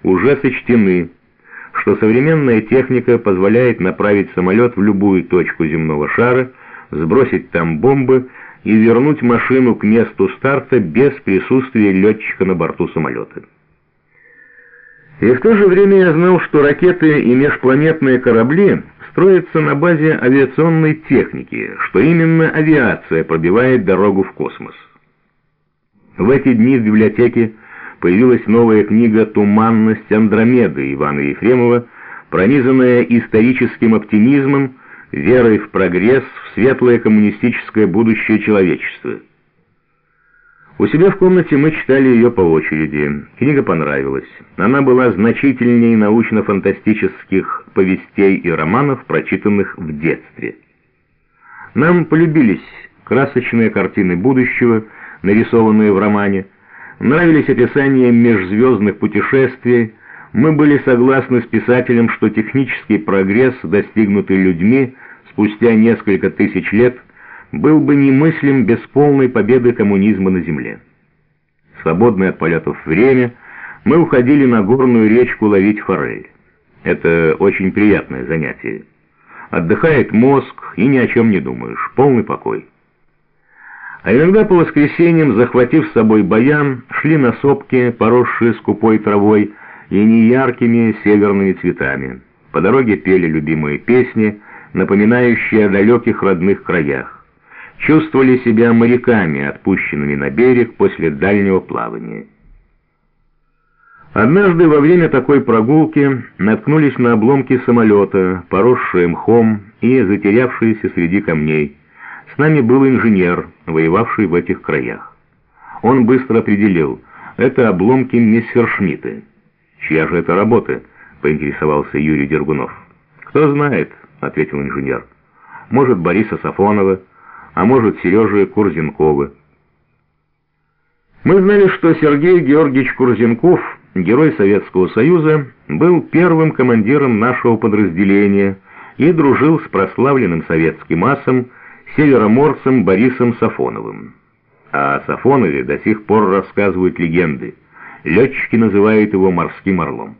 уже сочтены, что современная техника позволяет направить самолет в любую точку земного шара, сбросить там бомбы и вернуть машину к месту старта без присутствия летчика на борту самолета. И в то же время я знал, что ракеты и межпланетные корабли строятся на базе авиационной техники, что именно авиация пробивает дорогу в космос. В эти дни в библиотеке появилась новая книга «Туманность Андромеды» Ивана Ефремова, пронизанная историческим оптимизмом, верой в прогресс, в светлое коммунистическое будущее человечества. У себя в комнате мы читали ее по очереди. Книга понравилась. Она была значительнее научно-фантастических повестей и романов, прочитанных в детстве. Нам полюбились красочные картины будущего, нарисованные в романе, нравились описания межзвездных путешествий. Мы были согласны с писателем, что технический прогресс, достигнутый людьми спустя несколько тысяч лет, был бы немыслим без полной победы коммунизма на Земле. Свободное от полетов время, мы уходили на горную речку ловить форель. Это очень приятное занятие. Отдыхает мозг, и ни о чем не думаешь, полный покой. А иногда по воскресеньям, захватив с собой баян, шли на сопки, поросшие скупой травой и неяркими северными цветами. По дороге пели любимые песни, напоминающие о далеких родных краях. Чувствовали себя моряками, отпущенными на берег после дальнего плавания. Однажды во время такой прогулки наткнулись на обломки самолета, поросшие мхом и затерявшиеся среди камней. С нами был инженер, воевавший в этих краях. Он быстро определил: это обломки Мессершмитта. «Чья же это работа?» — поинтересовался Юрий Дергунов. «Кто знает», — ответил инженер. «Может, Бориса Сафонова, а может, Сережи Курзенкова». Мы знали, что Сергей Георгиевич Курзенков, герой Советского Союза, был первым командиром нашего подразделения и дружил с прославленным советским асом, североморцем Борисом Сафоновым. О Сафонове до сих пор рассказывают легенды. Летчики называют его морским орлом.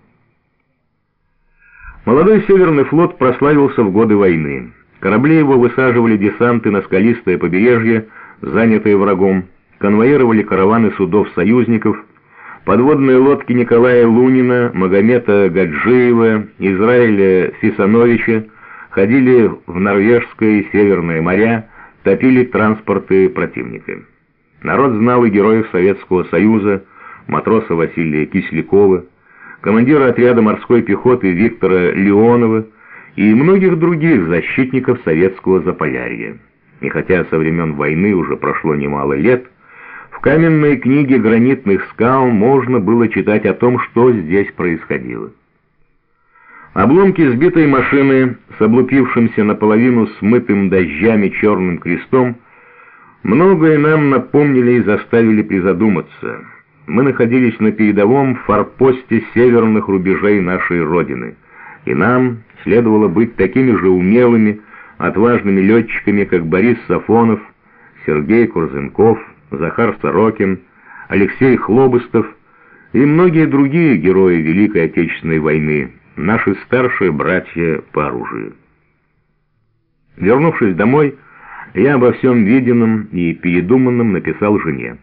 Молодой Северный флот прославился в годы войны. Корабли его высаживали десанты на скалистое побережье, занятые врагом, конвоировали караваны судов союзников, подводные лодки Николая Лунина, Магомета Гаджиева, Израиля Фисановича ходили в Норвежское и Северное моря, топили транспорты противника. Народ знал и героев Советского Союза, матроса Василия Кислякова, командира отряда морской пехоты Виктора Леонова и многих других защитников советского Заполярья. И хотя со времен войны уже прошло немало лет, в каменной книге гранитных скал можно было читать о том, что здесь происходило. Обломки сбитой машины с облупившимся наполовину смытым дождями черным крестом многое нам напомнили и заставили призадуматься. Мы находились на передовом форпосте северных рубежей нашей Родины, и нам следовало быть такими же умелыми, отважными летчиками, как Борис Сафонов, Сергей Курзенков, Захар Сорокин, Алексей Хлобыстов и многие другие герои Великой Отечественной войны, наши старшие братья по оружию. Вернувшись домой, я обо всем виденном и передуманном написал жене.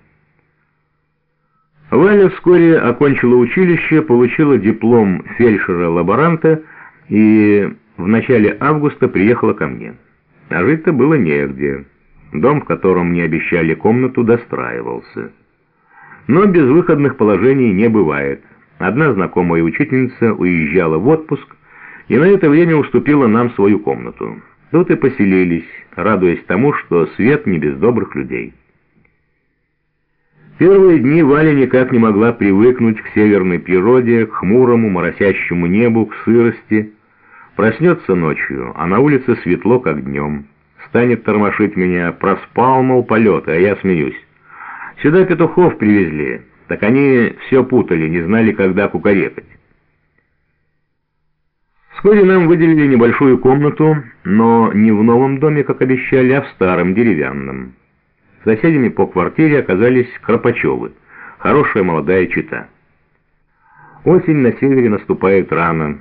Валя вскоре окончила училище, получила диплом фельдшера-лаборанта и в начале августа приехала ко мне. А жить-то было негде. Дом, в котором мне обещали комнату, достраивался. Но безвыходных положений не бывает. Одна знакомая учительница уезжала в отпуск и на это время уступила нам свою комнату. Тут и поселились, радуясь тому, что свет не без добрых людей. Первые дни Валя никак не могла привыкнуть к северной природе, к хмурому, моросящему небу, к сырости. Проснется ночью, а на улице светло, как днем. Станет тормошить меня: проспал, мол, полеты, а я смеюсь. Сюда петухов привезли, так они все путали, не знали, когда кукарекать. Вскоре нам выделили небольшую комнату, но не в новом доме, как обещали, а в старом, деревянном. Соседями по квартире оказались Кропачевы, хорошая молодая чета. Осень на севере наступает рано.